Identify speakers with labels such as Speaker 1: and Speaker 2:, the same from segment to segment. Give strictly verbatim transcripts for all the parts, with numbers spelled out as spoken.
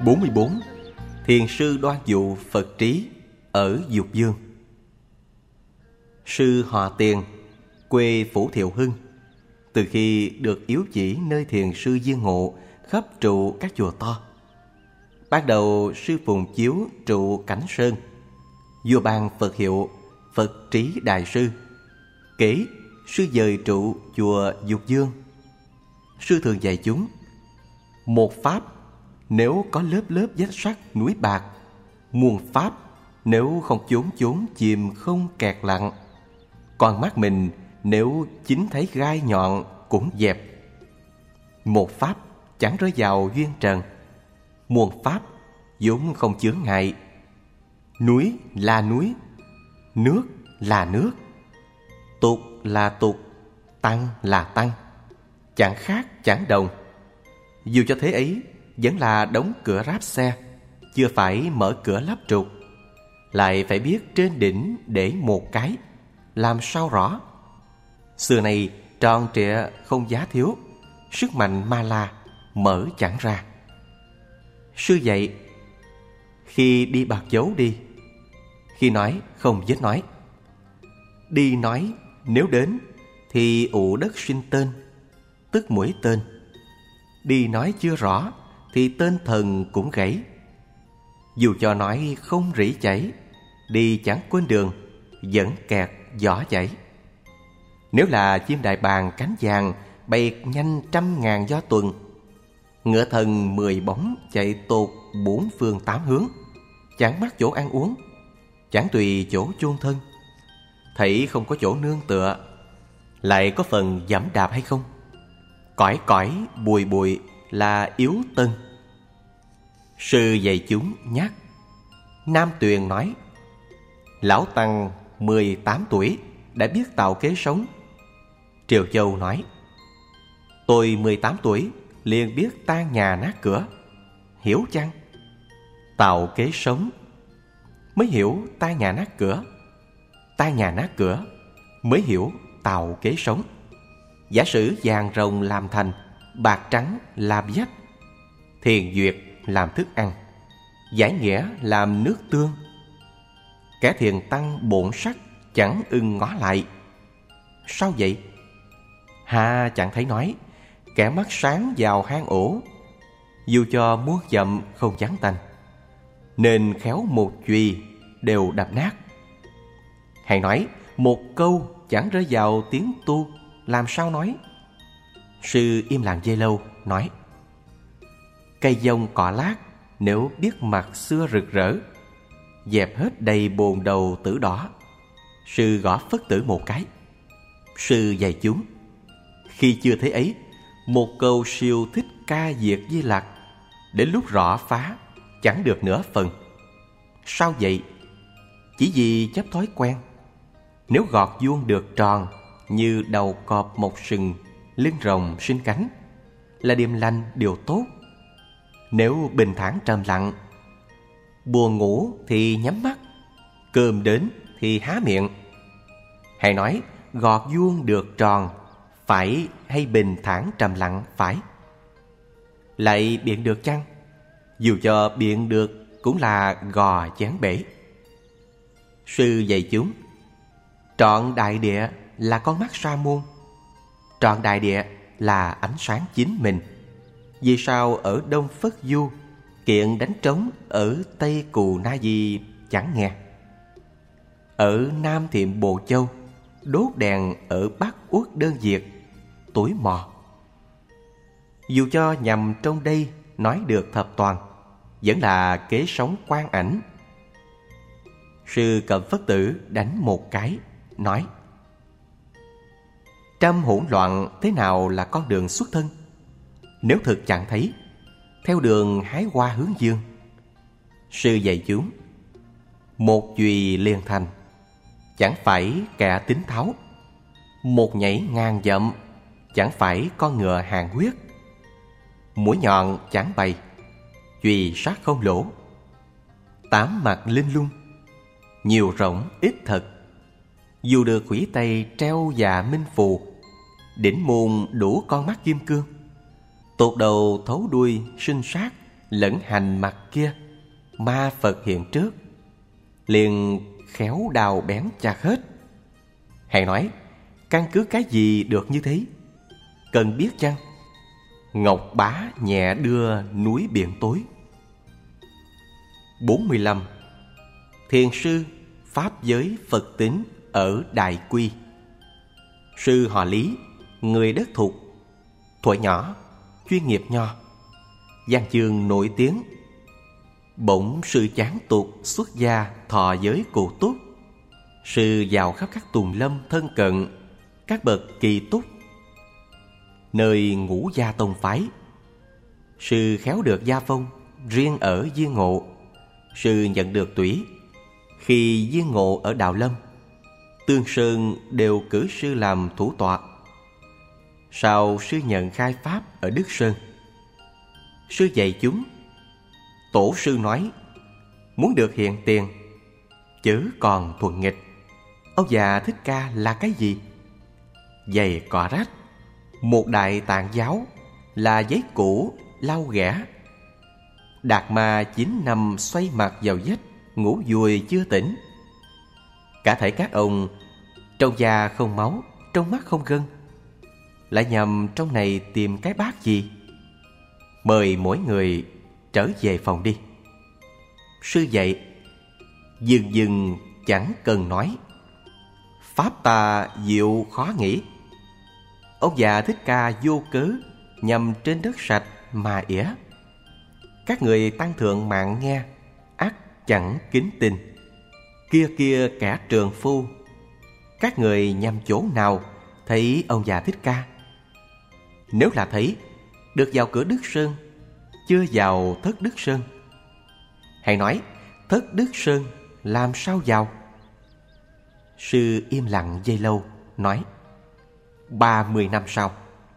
Speaker 1: bốn mươi bốn. Thiền sư Đoan Dụ Phật trí ở Dục Dương. Sư họ Tiền, quê Phủ Thiệu Hưng. Từ khi được yếu chỉ nơi thiền sư Diên Ngộ khắp trụ các chùa to. Ban đầu sư Phùng Chiếu trụ Cảnh Sơn, vua ban Phật hiệu Phật Trí Đại Sư. Kể sư dời trụ chùa Dục Dương. Sư thường dạy chúng: một pháp nếu có lớp lớp vách sắt núi bạc, muôn pháp nếu không chốn chốn chìm không kẹt lặng. Còn mắt mình nếu chính thấy gai nhọn cũng dẹp. Một pháp chẳng rơi vào duyên trần, muôn pháp vốn không chướng ngại. Núi là núi, nước là nước, tục là tục, tăng là tăng, chẳng khác chẳng đồng. Dù cho thế ấy vẫn là đóng cửa ráp xe, chưa phải mở cửa lắp trục. Lại phải biết trên đỉnh để một cái, làm sao rõ. Xưa này tròn trịa không giá thiếu, sức mạnh ma la mở chẳng ra. Sư dạy: khi đi bạc dấu đi, khi nói không dứt nói. Đi nói nếu đến thì ụ đất sinh tên, tức mũi tên. Đi nói chưa rõ thì tên thần cũng gãy. Dù cho nói không rỉ chảy, đi chẳng quên đường, vẫn kẹt giỏ chảy. Nếu là chim đại bàng cánh vàng bay nhanh trăm ngàn gió tuần, ngựa thần mười bóng chạy tột bốn phương tám hướng, chẳng mắc chỗ ăn uống, chẳng tùy chỗ chôn thân, thấy không có chỗ nương tựa, lại có phần giẫm đạp hay không? Cõi cõi bùi bùi là yếu tân. Sư dạy chúng nhắc. Nam Tuyền nói: lão tăng mười tám tuổi đã biết tạo kế sống. Triều Châu nói: tôi mười tám tuổi liền biết tan nhà nát cửa. Hiểu chăng? Tạo kế sống mới hiểu tan nhà nát cửa, tan nhà nát cửa mới hiểu tạo kế sống. Giả sử vàng rồng làm thành, bạc trắng làm vách, thiền duyệt làm thức ăn, giải nghĩa làm nước tương. Kẻ thiền tăng bổn sắc chẳng ưng ngó lại. Sao vậy? Hà chẳng thấy nói: kẻ mắt sáng vào hang ổ, dù cho muôn dặm không chán tanh, nên khéo một chùy đều đập nát. Hay nói một câu chẳng rơi vào tiếng tu, làm sao nói? Sư im lặng giây lâu, nói: cây dông cỏ lát nếu biết mặt xưa rực rỡ, dẹp hết đầy bồn đầu tử đỏ. Sư gõ Phất Tử một cái. Sư dạy chúng: khi chưa thấy ấy, một câu siêu thích ca diệt Di Lặc, đến lúc rõ phá chẳng được nửa phần. Sao vậy? Chỉ vì chấp thói quen. Nếu gọt vuông được tròn, như đầu cọp một sừng, lưng rồng sinh cánh, là điềm lành điều tốt. Nếu bình thản trầm lặng, buồn ngủ thì nhắm mắt, cơm đến thì há miệng. Hãy nói gọt vuông được tròn phải hay bình thản trầm lặng phải? Lại biện được chăng? Dù cho biện được cũng là gò chán bể. Sư dạy chúng: trọn đại địa là con mắt sa môn, trọn đại địa là ánh sáng chính mình. Vì sao ở Đông Phất Du kiện đánh trống ở Tây Cù Na Di chẳng nghe? Ở Nam Thiệm Bồ Châu đốt đèn ở Bắc Uất Đơn Diệt tối mò. Dù cho nhằm trong đây nói được thập toàn, vẫn là kế sống quan ảnh. Sư cầm Phất Tử đánh một cái, nói: trăm hỗn loạn thế nào là con đường xuất thân? Nếu thực chẳng thấy, theo đường hái hoa hướng dương. Sư dạy chúng: một chùy liền thành, chẳng phải kẻ tính tháo. Một nhảy ngàn dặm, chẳng phải con ngựa hàng huyết. Mũi nhọn chẳng bày, chùy sát không lỗ. Tám mặt linh lung, nhiều rộng ít thật. Dù được khủy tay treo và minh phù, đỉnh môn đủ con mắt kim cương. Tột đầu thấu đuôi sinh sát, lẫn hành mặt kia, ma Phật hiện trước, liền khéo đào bén chặt hết. Hãy nói, căn cứ cái gì được như thế? Cần biết chăng? Ngọc Bá nhẹ đưa núi biển tối. bốn mươi lăm. Thiền sư Pháp giới Phật tính ở Đại Quy. Sư họ Lý, người đất Thục, thuở nhỏ, chuyên nghiệp nho, văn chương nổi tiếng. Bỗng sư chán tục xuất gia thọ giới cụ túc. Sư vào khắp các tùng lâm thân cận, các bậc kỳ túc, nơi ngũ gia tông phái. Sư khéo được gia phong, riêng ở Diên Ngộ. Sư nhận được tủy. Khi Diên Ngộ ở Đạo Lâm, Tương Sơn đều cử sư làm thủ tọa. Sau sư nhận khai pháp ở Đức Sơn. Sư dạy chúng. Tổ sư nói, muốn được hiện tiền, chớ còn thuần nghịch. Ông già Thích Ca là cái gì? Giày cọ rách, một đại tạng giáo, là giấy cũ lau ghẻ. Đạt Ma chín năm xoay mặt vào vết, ngủ vùi chưa tỉnh. Cả thể các ông trong da không máu, trong mắt không gân, lại nhằm trong này tìm cái bát gì? Mời mỗi người trở về phòng đi. Sư dạy, dừng dừng chẳng cần nói, pháp ta diệu khó nghĩ. Ông già Thích Ca vô cớ nhằm trên đất sạch mà ỉa. Các người tăng thượng mạng nghe, ắt chẳng kính tin. Kia kia kẻ trường phu, các người nhằm chỗ nào thấy ông già Thích Ca? Nếu là thấy, được vào cửa Đức Sơn, chưa vào thất Đức Sơn. Hãy nói, thất Đức Sơn làm sao vào? Sư im lặng giây lâu, nói, ba mươi năm sau.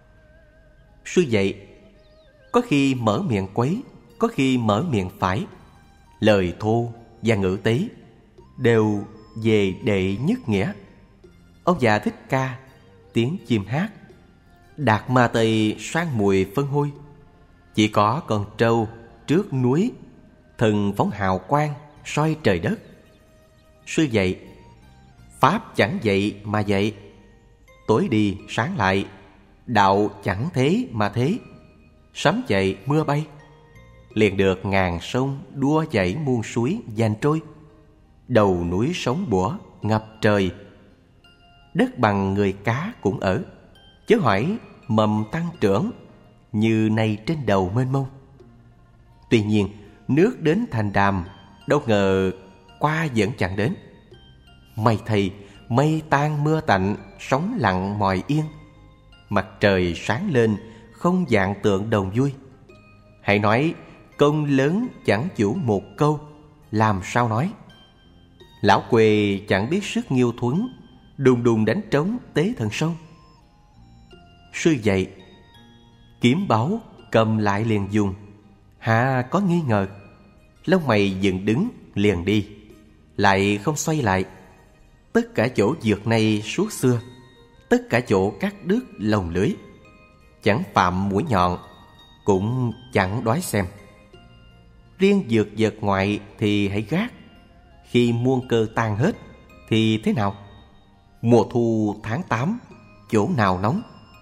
Speaker 1: Sư dạy, có khi mở miệng quấy, có khi mở miệng phải. Lời thô và ngữ tế đều về đệ nhất nghĩa. Ông già Thích Ca, tiếng chim hát, Đạt Ma Tây sang mùi phân hôi. Chỉ có con trâu trước núi, thần phóng hào quang soi trời đất. Sư dạy, pháp chẳng vậy mà vậy, tối đi sáng lại, đạo chẳng thế mà thế. Sấm chạy mưa bay, liền được ngàn sông đua chảy muôn suối dàn trôi. Đầu núi sóng bủa ngập trời, đất bằng người cá cũng ở. Chớ hỏi mầm tăng trưởng, như này trên đầu mênh mông. Tuy nhiên nước đến thành đàm, đâu ngờ qua vẫn chẳng đến. May thầy, mây tan mưa tạnh, sóng lặng mòi yên. Mặt trời sáng lên, không dạng tượng đồng vui. Hãy nói, công lớn chẳng chủ một câu, làm sao nói? Lão quê chẳng biết sức nghiêu thuấn, đùng đùng đánh trống tế thần sông. Sư dạy, kiếm báu cầm lại liền dùng, hạ có nghi ngờ. Lông mày dựng đứng liền đi, lại không xoay lại. Tất cả chỗ dược này suốt xưa, tất cả chỗ cắt đứt lồng lưới, chẳng phạm mũi nhọn, cũng chẳng đoái xem. Riêng dược vật ngoại thì hãy gác. Khi muôn cơ tan hết thì thế nào? Mùa thu tháng tám, chỗ nào nóng?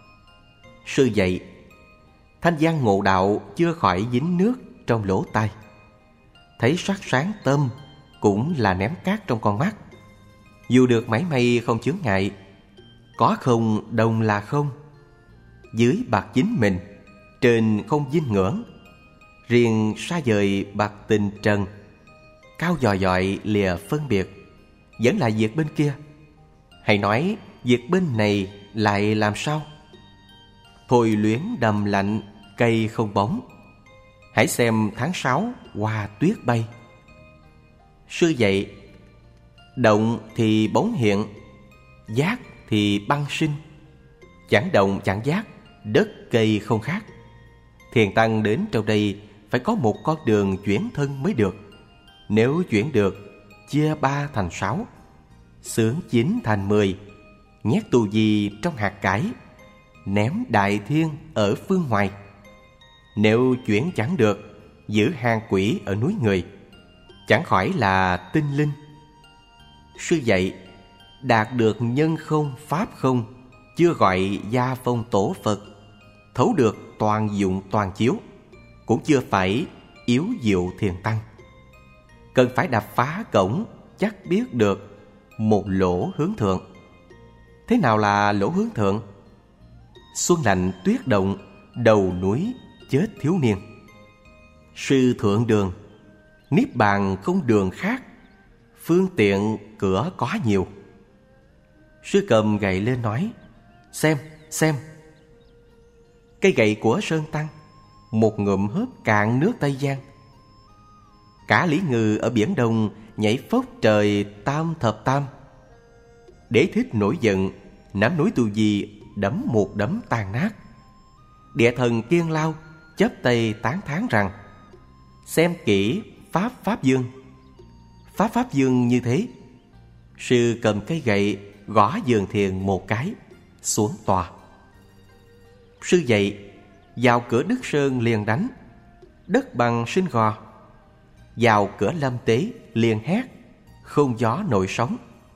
Speaker 1: Sư dạy, thanh văn ngộ đạo chưa khỏi dính nước trong lỗ tai. Thấy sắc sáng tâm cũng là ném cát trong con mắt. Dù được mảy may không chướng ngại, có không đồng là không. Dưới bạc chính mình, trên không dinh ngưỡng. Riêng xa vời bạc tình trần, cao dò dọi lìa phân biệt, vẫn là việc bên kia. Hãy nói việc bên này lại làm sao? Thôi luyến đầm lạnh, cây không bóng. Hãy xem tháng sáu hoa tuyết bay. Sư dạy, động thì bóng hiện, giác thì băng sinh. Chẳng động chẳng giác, đất cây không khác. Thiền tăng đến trong đây phải có một con đường chuyển thân mới được. Nếu chuyển được, chia ba thành sáu, xướng chín thành mười, nhét tù gì trong hạt cải, ném đại thiên ở phương ngoài. Nếu chuyển chẳng được, giữ hang quỷ ở núi người, chẳng khỏi là tinh linh. Sư dạy, đạt được nhân không pháp không, chưa gọi gia phong tổ Phật. Thấu được toàn dụng toàn chiếu, cũng chưa phải yếu diệu thiền tăng. Cần phải đập phá cổng, chắc biết được một lỗ hướng thượng. Thế nào là lỗ hướng thượng? Xuân lạnh tuyết động, đầu núi chết thiếu niên. Sư thượng đường, niết bàn không đường khác, phương tiện cửa có nhiều. Sư cầm gậy lên nói, xem, xem. Cây gậy của Sơn Tăng, một ngụm hớp cạn nước Tây Giang. Cả Lý Ngư ở Biển Đông nhảy phốc trời tam thập tam. Đế thích nổi giận, nắm núi Tu Di đấm một đấm tan nát. Địa thần Kiên Lao chắp tay tán thán rằng, xem kỹ Pháp Pháp Dương. Pháp Pháp Dương như thế. Sư cầm cây gậy gõ giường thiền một cái, xuống tòa. Sư dạy, vào cửa Đức Sơn liền đánh, đất bằng sinh gò. Vào cửa Lâm Tế liền hét, không gió nổi sóng.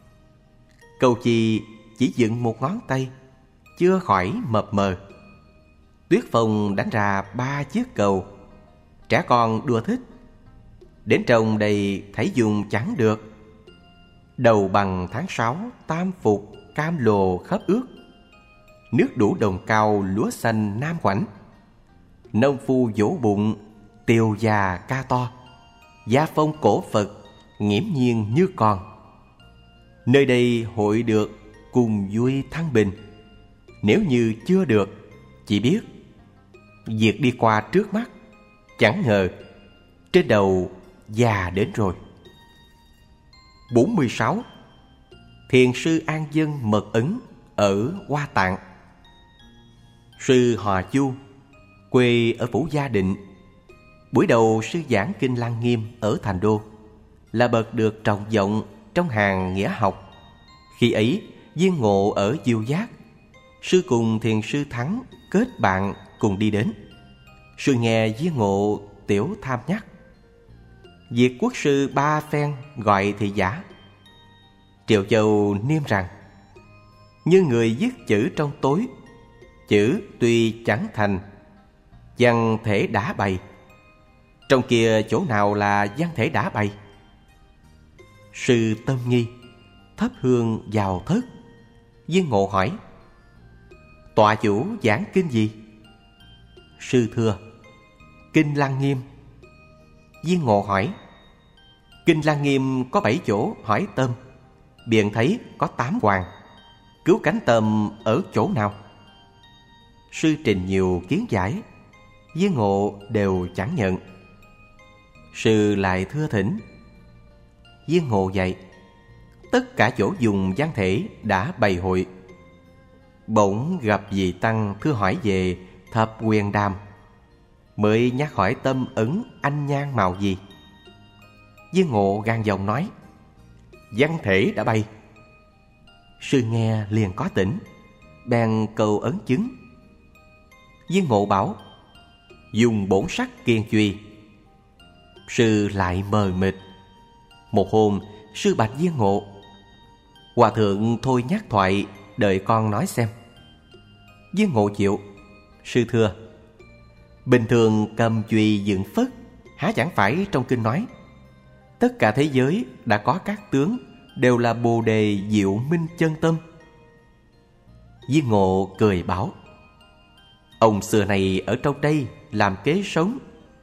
Speaker 1: Cầu Chì chỉ dựng một ngón tay, chưa khỏi mập mờ. Tuyết Phong đánh ra ba chiếc cầu, trẻ con đùa thích. Đến trồng đầy thấy dùng chẳng được. Đầu bằng tháng sáu tam phục, cam lồ khắp ước. Nước đủ đồng cao lúa xanh nam khoảnh. Nông phu vỗ bụng, tiều già ca to. Gia phong cổ Phật, nghiễm nhiên như con. Nơi đây hội được cùng vui thăng bình. Nếu như chưa được, chỉ biết việc đi qua trước mắt, chẳng ngờ trên đầu già đến rồi. bốn mươi sáu. Thiền sư An Dân mật ấn ở Hoa Tạng. Sư Hòa Chu, quê ở Phủ Gia Định. Buổi đầu sư giảng kinh Lăng Nghiêm ở Thành Đô, là bậc được trọng vọng trong hàng nghĩa học. Khi ấy viên ngộ ở Diêu Giác, sư cùng thiền sư Thắng kết bạn cùng đi đến. Sư nghe viên ngộ tiểu tham nhắc. Việt quốc sư ba phen gọi thị giả. Triệu Châu niêm rằng, như người viết chữ trong tối, chữ tuy chẳng thành, văn thể đã bày. Trong kia chỗ nào là văn thể đã bày? Sư tâm nghi, thắp hương vào thất. Viên ngộ hỏi, tọa chủ giảng kinh gì? Sư thưa, kinh Lăng Nghiêm. Viên ngộ hỏi, kinh Lăng Nghiêm có bảy chỗ hỏi tâm, biện thấy có tám hoàng. Cứu cánh tâm ở chỗ nào? Sư trình nhiều kiến giải, Viên ngộ đều chẳng nhận. Sư lại thưa thỉnh. Viên ngộ dạy, tất cả chỗ dùng văn thể đã bày hội. Bỗng gặp vị tăng thưa hỏi về thập quyền đàm, mới nhắc hỏi tâm ấn anh nhan màu gì. Viên ngộ gan giọng nói, văn thể đã bày. Sư nghe liền có tỉnh, bèn cầu ấn chứng. Viên ngộ bảo, dùng bổn sắc kiên truy. Sư lại mờ mịt. Một hôm sư bạch Viên ngộ, hòa thượng thôi nhắc thoại, đợi con nói xem. Viên ngộ chịu. Sư thưa, bình thường cầm chùy dựng phất, há chẳng phải trong kinh nói tất cả thế giới đã có các tướng, đều là bồ đề diệu minh chân tâm. Viên ngộ cười bảo, ông xưa này ở trong đây làm kế sống.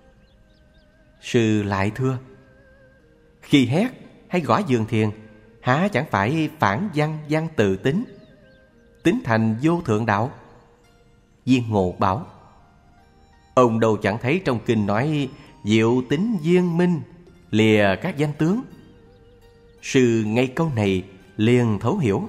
Speaker 1: Sư lại thưa, khi hét hay gõ giường thiền, há chẳng phải phản văn văn tự tính, tính thành vô thượng đạo. Viên ngộ bảo, ông đâu chẳng thấy trong kinh nói diệu tính viên minh, lìa các danh tướng. Sư ngay câu này liền thấu hiểu.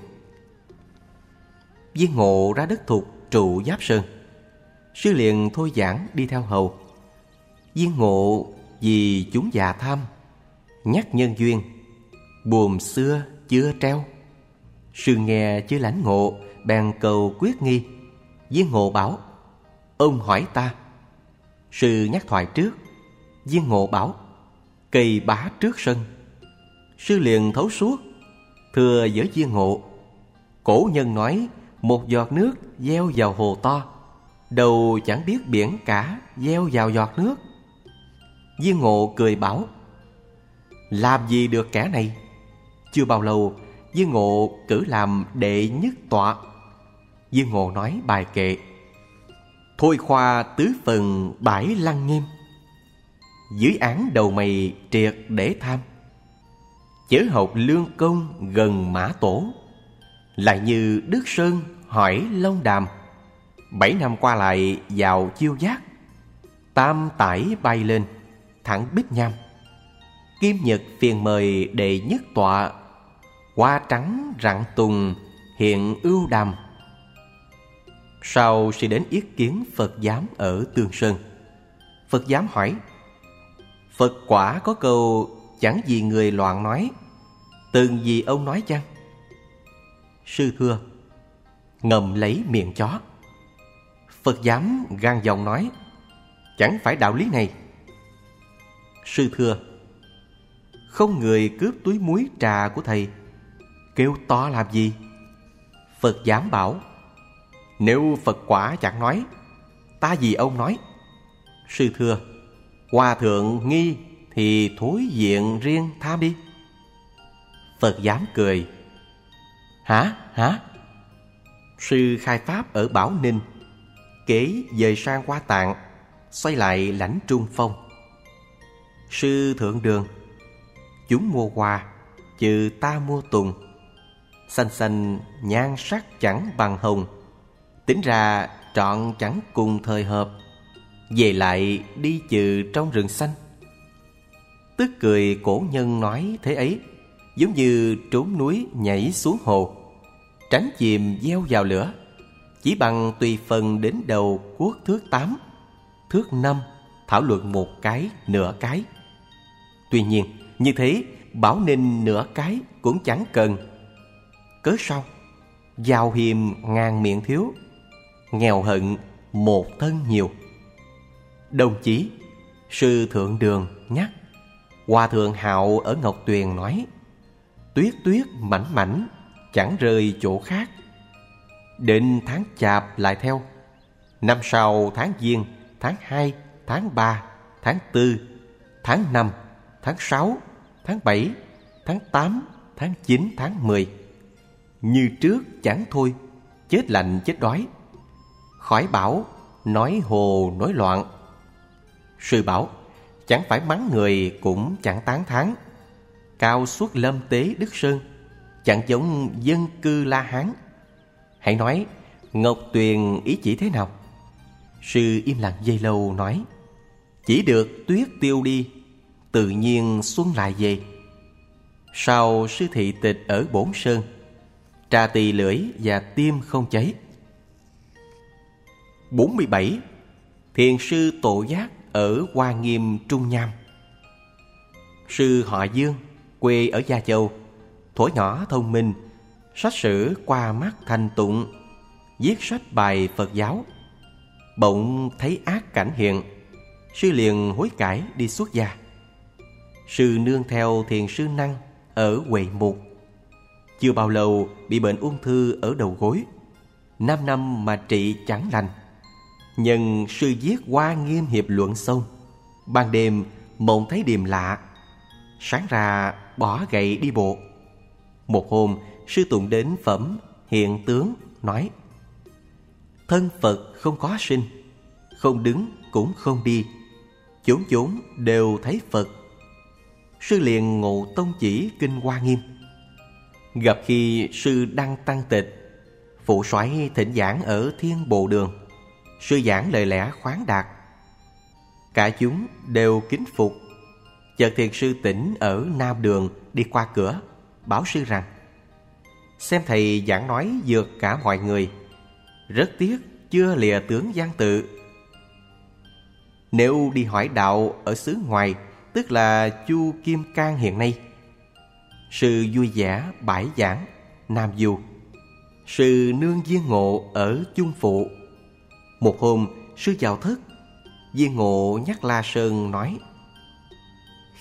Speaker 1: Viên ngộ ra đất Thục trụ Giáp Sơn. Sư liền thôi giảng đi theo hầu. Viên ngộ vì chúng già tham, nhắc nhân duyên, buồm xưa chưa treo. Sư nghe chưa lãnh ngộ, bèn cầu quyết nghi. Viên ngộ bảo, ông hỏi ta. Sư nhắc thoại trước. Viên Ngộ bảo: cây bá trước sân. Sư liền thấu suốt, thưa với Viên Ngộ: cổ nhân nói một giọt nước gieo vào hồ to, đâu chẳng biết biển cả gieo vào giọt nước. Viên Ngộ cười bảo: làm gì được kẻ này. Chưa bao lâu, Viên Ngộ cử làm đệ nhất tọa. Viên Ngộ nói bài kệ: thôi khoa tứ phần bãi lăng nghiêm, dưới án đầu mày triệt để tham. Chớ học lương công gần mã tổ, lại như Đức Sơn hỏi Long Đàm. Bảy năm qua lại vào chiêu giác, tam tải bay lên thẳng Bích Nham. Kim Nhật phiền mời đệ nhất tọa, hoa trắng rạng tùng hiện ưu đàm. Sau sẽ đến yết kiến Phật giám ở Tương Sơn. Phật giám hỏi: Phật quả có câu chẳng vì người loạn nói, từng vì ông nói chăng? Sư thưa: ngầm lấy miệng chó. Phật giám gan giọng nói: chẳng phải đạo lý này. Sư thưa: không người cướp túi muối trà của thầy, kêu to làm gì? Phật giám bảo: nếu Phật quả chẳng nói, ta vì ông nói. Sư thưa: hòa thượng nghi thì thối diện riêng tham đi. Phật giám cười: hả hả? Sư khai pháp ở Bảo Ninh, kế dời sang Hoa Tạng, xoay lại lãnh Trung Phong. Sư thượng đường: chúng mua hoa, trừ ta mua tùng. Xanh xanh nhan sắc chẳng bằng hồng, tính ra trọn chẳng cùng thời hợp. Về lại đi trừ trong rừng xanh. Tức cười cổ nhân nói thế ấy, giống như trốn núi nhảy xuống hồ, tránh chìm gieo vào lửa. Chỉ bằng tùy phần đến đầu cuốc thước tám, thước năm thảo luận một cái nửa cái. Tuy nhiên như thế Bảo Ninh nửa cái cũng chẳng cần. Cớ sao? Giàu hiềm ngàn miệng thiếu, nghèo hận một thân nhiều. Đồng chí, sư thượng đường nhắc. Hòa thượng Hạo ở Ngọc Tuyền nói: tuyết tuyết mảnh mảnh chẳng rơi chỗ khác. Đến tháng Chạp lại theo, năm sau tháng Giêng, tháng hai, tháng ba, tháng tư, tháng năm, tháng sáu, tháng bảy, tháng tám, tháng chín, tháng mười. Như trước chẳng thôi, chết lạnh chết đói. Khỏi bảo nói hồ nói loạn. Sư bảo: chẳng phải mắng người cũng chẳng tán thán. Cao suốt lâm tế Đức Sơn, chẳng giống dân cư La Hán. Hãy nói Ngọc Tuyền ý chỉ thế nào? Sư im lặng giây lâu nói: chỉ được tuyết tiêu đi, tự nhiên xuân lại về. Sau sư thị tịch ở Bổn Sơn, trà tỳ lưỡi và tim không cháy. bốn mươi bảy. Thiền sư Tổ Giác ở Hoa Nghiêm Trung Nham. Sư họ Dương, quê ở Gia Châu, thuở nhỏ thông minh, sách sử qua mắt thành tụng, viết sách bài Phật giáo. Bỗng thấy ác cảnh hiện, sư liền hối cải đi xuất gia. Sư nương theo thiền sư Năng ở Huệ Mục. Chưa bao lâu bị bệnh ung thư ở đầu gối, năm năm mà trị chẳng lành. Nhân sư viết Hoa Nghiêm Hiệp Luận xong, ban đêm mộng thấy điềm lạ, sáng ra bỏ gậy đi bộ. Một hôm sư tụng đến phẩm Hiện Tướng nói: thân Phật không có sinh, không đứng cũng không đi, chốn chốn đều thấy Phật. Sư liền ngộ tông chỉ kinh Hoa Nghiêm. Gặp khi sư đăng tăng tịch, phụ soái thỉnh giảng ở Thiên Bộ Đường. Sư giảng lời lẽ khoáng đạt, cả chúng đều kính phục. Chợt thiền sư Tỉnh ở Nam Đường đi qua cửa, bảo sư rằng: xem thầy giảng nói vượt cả mọi người, rất tiếc chưa lìa tướng văn tự. Nếu đi hỏi đạo ở xứ ngoài, tức là Chu Kim Cang hiện nay. Sư vui vẻ bãi giảng Nam Du. Sư nương Viên Ngộ ở Chung Phụ. Một hôm sư vào thất, Viên Ngộ nhắc La Sơn nói: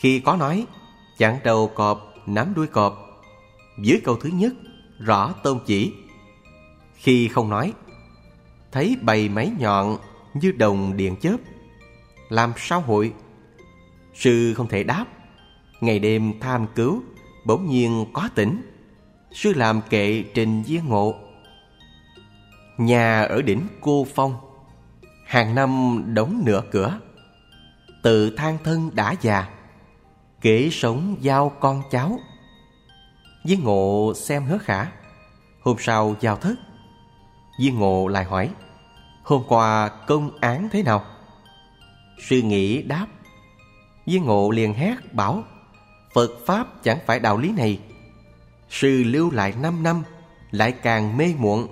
Speaker 1: Khi có nói chặn đầu cọp nắm đuôi cọp, dưới câu thứ nhất rõ tôn chỉ. Khi không nói, thấy bầy máy nhọn như đồng điện chớp, làm sao hội? Sư không thể đáp. Ngày đêm tham cứu, bỗng nhiên có tỉnh. Sư làm kệ trình viên ngộ. Nhà ở đỉnh Cô Phong, hàng năm đóng nửa cửa. Tự than thân đã già, kế sống giao con cháu. Viên ngộ xem Hứa Khả. Hôm sau giao thất, Viên ngộ lại hỏi: hôm qua công án thế nào? Sư nghĩ đáp. Viên ngộ liền hét bảo: Phật Pháp chẳng phải đạo lý này. Sư lưu lại năm năm, lại càng mê muộn.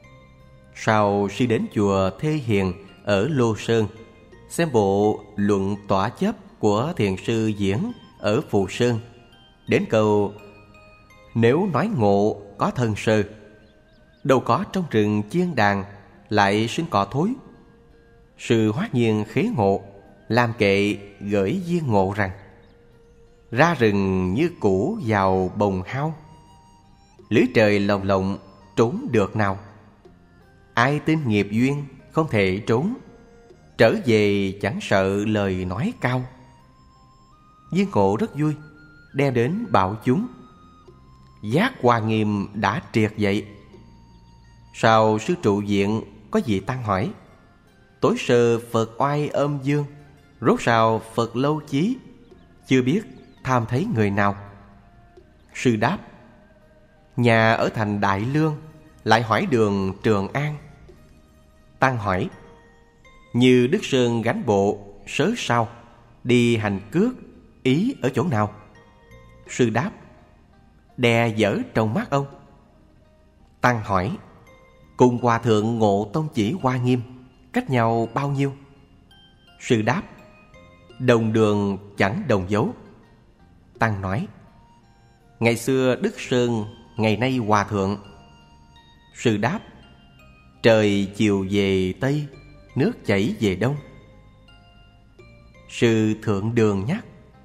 Speaker 1: Sau sư đến chùa Thê Hiền ở Lô Sơn, xem bộ luận tỏa chấp của thiền sư Diễn ở Phù Sơn. Đến câu: nếu nói ngộ có thân sơ, đâu có trong rừng chiên đàn lại sinh cỏ thối. Sư hoát nhiên khế ngộ, làm kệ gửi Viên ngộ rằng: ra rừng như cũ vào bồng hao, lưới trời lồng lộng trốn được nào. Ai tin nghiệp duyên không thể trốn, trở về chẳng sợ lời nói cao. Viên ngộ rất vui, đem đến bảo chúng. Giác Hoa Nghiêm đã triệt dậy. Sau sư trụ viện có vị tăng hỏi: tối sơ Phật oai âm dương, rốt rào Phật lâu chí, chưa biết tham thấy người nào. Sư đáp: nhà ở thành Đại Lương, lại hỏi đường Trường An. Tăng hỏi: như Đức Sơn gánh bộ sớ sao, đi hành cước, ý ở chỗ nào? Sư đáp: đè dở trong mắt ông. Tăng hỏi: cùng Hòa thượng Ngộ Tông chỉ Hoa Nghiêm cách nhau bao nhiêu? Sư đáp: đồng đường chẳng đồng dấu. Tăng nói: ngày xưa Đức Sơn, ngày nay Hòa thượng. Sư đáp: trời chiều về Tây, nước chảy về Đông. Sư Thượng Đường nhắc: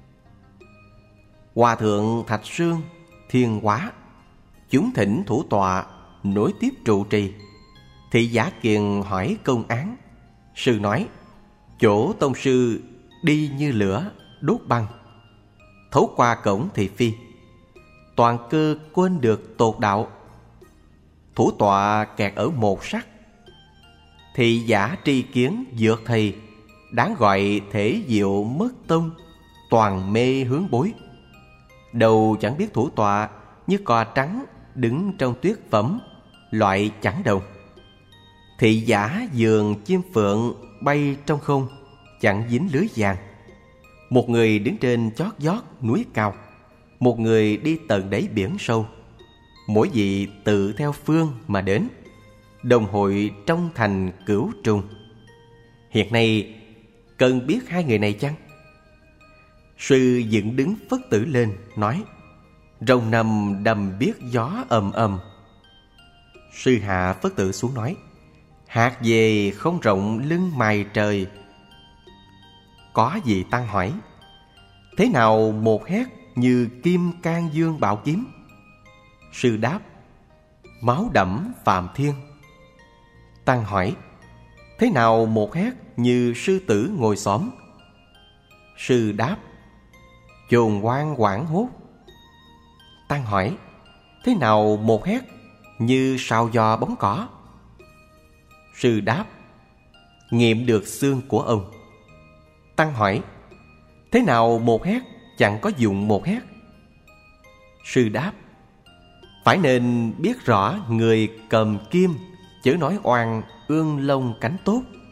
Speaker 1: Hòa thượng Thạch Sương, Thiên Hóa, chúng thỉnh thủ tọa nối tiếp trụ trì. Thị Giả Kiền hỏi công án. Sư nói: chỗ tông sư đi như lửa đốt băng, thấu qua cổng thị phi, toàn cơ quên được tột đạo. Thủ tọa kẹt ở một sắc. Thị giả tri kiến dược thầy, đáng gọi thể diệu mất tông, toàn mê hướng bối. Đầu chẳng biết thủ tọa, như cò trắng đứng trong tuyết phẩm, loại chẳng đồng. Thị giả dường chim phượng bay trong không, chẳng dính lưới vàng. Một người đứng trên chót vót núi cao, một người đi tận đáy biển sâu. Mỗi vị tự theo phương mà đến, đồng hội trong thành cửu trùng. Hiện nay cần biết hai người này chăng? Sư dựng đứng phất tử lên nói: rồng nằm đầm biết gió ầm ầm. Sư hạ phất tử xuống nói: hạt về không rộng lưng mài trời. Có vị tăng hỏi: thế nào một hét như kim can dương bảo kiếm? Sư đáp: máu đẫm Phạm Thiên. Tăng hỏi: thế nào một hét như sư tử ngồi xổm? Sư đáp: chồn ngoan quảng hốt. Tăng hỏi: thế nào một hét như sào giò bóng cỏ? Sư đáp: nghiệm được xương của ông. Tăng hỏi: thế nào một hét chẳng có dụng một hét? Sư đáp: phải nên biết rõ người cầm kim, chớ nói oan ương lông cánh tốt.